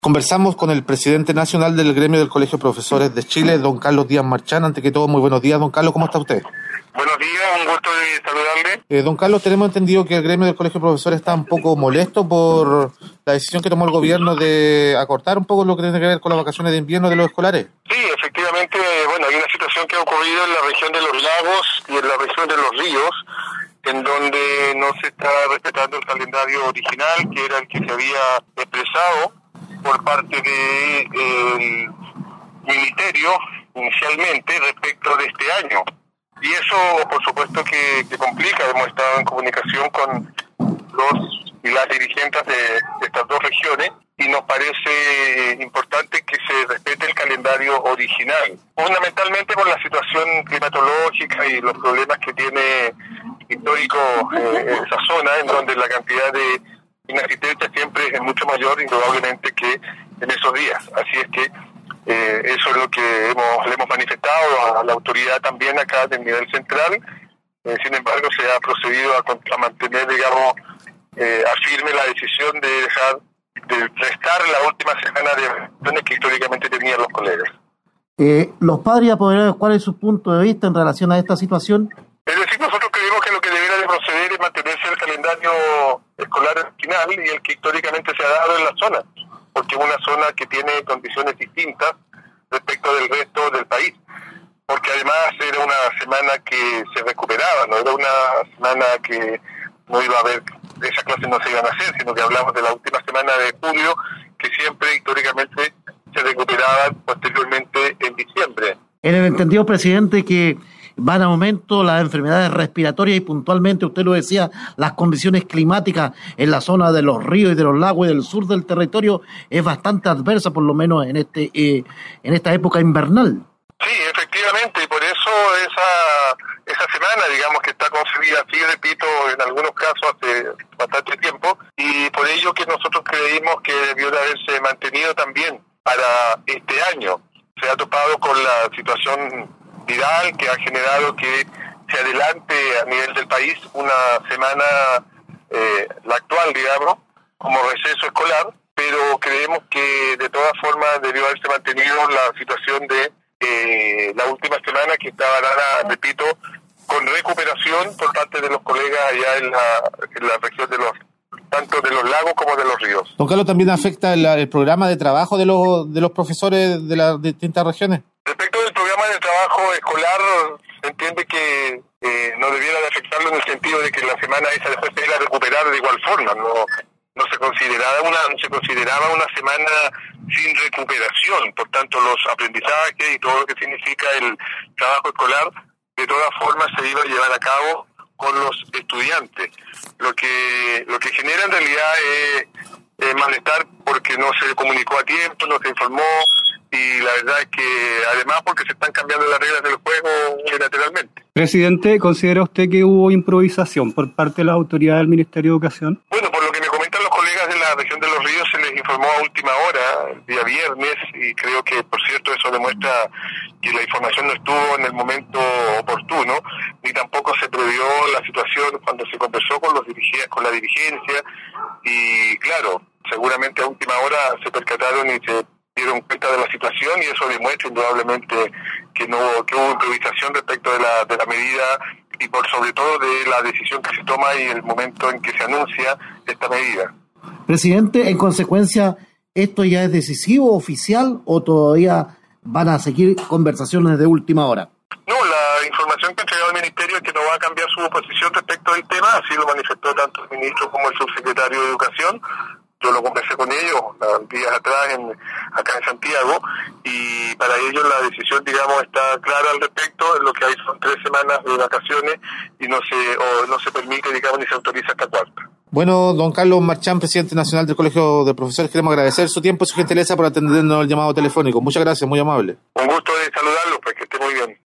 Conversamos con el presidente nacional del gremio del Colegio de Profesores de Chile, don Carlos Díaz Marchán. Ante que todo, muy buenos días, don Carlos, ¿cómo está usted? Buenos días, un gusto de saludarle. Don Carlos, tenemos entendido que el gremio del Colegio de Profesores está un poco molesto por la decisión que tomó el gobierno de acortar un poco lo que tiene que ver con las vacaciones de invierno de los escolares. Sí, efectivamente, hay una situación que ha ocurrido en la región de los lagos y en la región de los ríos, en donde no se está respetando el calendario original, que era el que se había expresado por parte del ministerio inicialmente respecto de este año. Y eso, por supuesto, que complica. Hemos estado en comunicación con los y las dirigentes de estas dos regiones y nos parece importante que se respete el calendario original, fundamentalmente por la situación climatológica y los problemas que tiene histórico esa zona, en donde la cantidad de inasistencia siempre es mucho mayor, indudablemente, que en esos días. Así es que eso es lo que le hemos manifestado a la autoridad también acá del nivel central. Sin embargo, se ha procedido a mantener, digamos, a firme la decisión de restar la última semana de vacaciones que históricamente tenían los colegas. Los padres y apoderados, ¿cuál es su punto de vista en relación a esta situación? Es decir, nosotros creemos que lo que debería de proceder es mantenerse el calendario escolar original y el que históricamente se ha dado en la zona, porque es una zona que tiene condiciones distintas respecto del resto del país, porque además era una semana que se recuperaba, no era una semana que no iba a haber, esas clases no se iban a hacer, sino que hablamos de la última semana de julio, que siempre históricamente se recuperaba posteriormente en diciembre. En el entendido, presidente, que van a aumento las enfermedades respiratorias y puntualmente, usted lo decía, las condiciones climáticas en la zona de los ríos y de los lagos y del sur del territorio es bastante adversa, por lo menos en esta época invernal. Sí, efectivamente, y por eso esa semana, digamos, que está concebida así, repito, en algunos casos hace bastante tiempo, y por ello que nosotros creímos que debió de haberse mantenido también para este año. Se ha topado con la situación viral que ha generado que se adelante a nivel del país una semana, la actual, digamos, como receso escolar, pero creemos que de todas formas debió haberse mantenido la situación de la última semana, que estaba dada, repito, con recuperación por parte de los colegas allá en la región de tanto de los lagos como de los ríos. Don Carlos, ¿también afecta el programa de trabajo de los profesores de las distintas regiones? Respecto del programa de trabajo escolar, se entiende que no debiera de afectarlo en el sentido de que la semana esa después se iba a recuperar de igual forma. No se consideraba una semana sin recuperación. Por tanto, los aprendizajes y todo lo que significa el trabajo escolar, de todas formas se iba a llevar a cabo con los estudiantes. Lo que genera en realidad es malestar porque no se comunicó a tiempo, no se informó, y la verdad es que además porque se están cambiando las reglas del juego unilateralmente. Presidente, ¿considera usted que hubo improvisación por parte de las autoridades del Ministerio de Educación? Bueno, por lo que me comentan los colegas de la región de los ríos, se les informó a última hora, el día viernes, y creo que, por cierto, eso demuestra que la información no estuvo en el momento oportuno, ni tampoco se previó la situación cuando se conversó con la dirigencia, y claro, seguramente a última hora se percataron y se dieron cuenta de la situación, y eso demuestra indudablemente que hubo improvisación respecto de la medida y por sobre todo de la decisión que se toma y el momento en que se anuncia esta medida. Presidente, en consecuencia, ¿esto ya es decisivo, oficial, o todavía van a seguir conversaciones de última hora? No, la información que ha entregado el Ministerio es que no va a cambiar su posición respecto del tema, así lo manifestó tanto el ministro como el subsecretario de Educación. Yo lo conversé con ellos días atrás acá en Santiago, y para ellos la decisión, digamos, está clara al respecto. Lo que hay son 3 semanas de vacaciones y no se permite, digamos, ni se autoriza hasta 4. Bueno, don Carlos Marchán, presidente nacional del Colegio de Profesores, queremos agradecer su tiempo y su gentileza por atendernos el llamado telefónico. Muchas gracias, muy amable. Un gusto.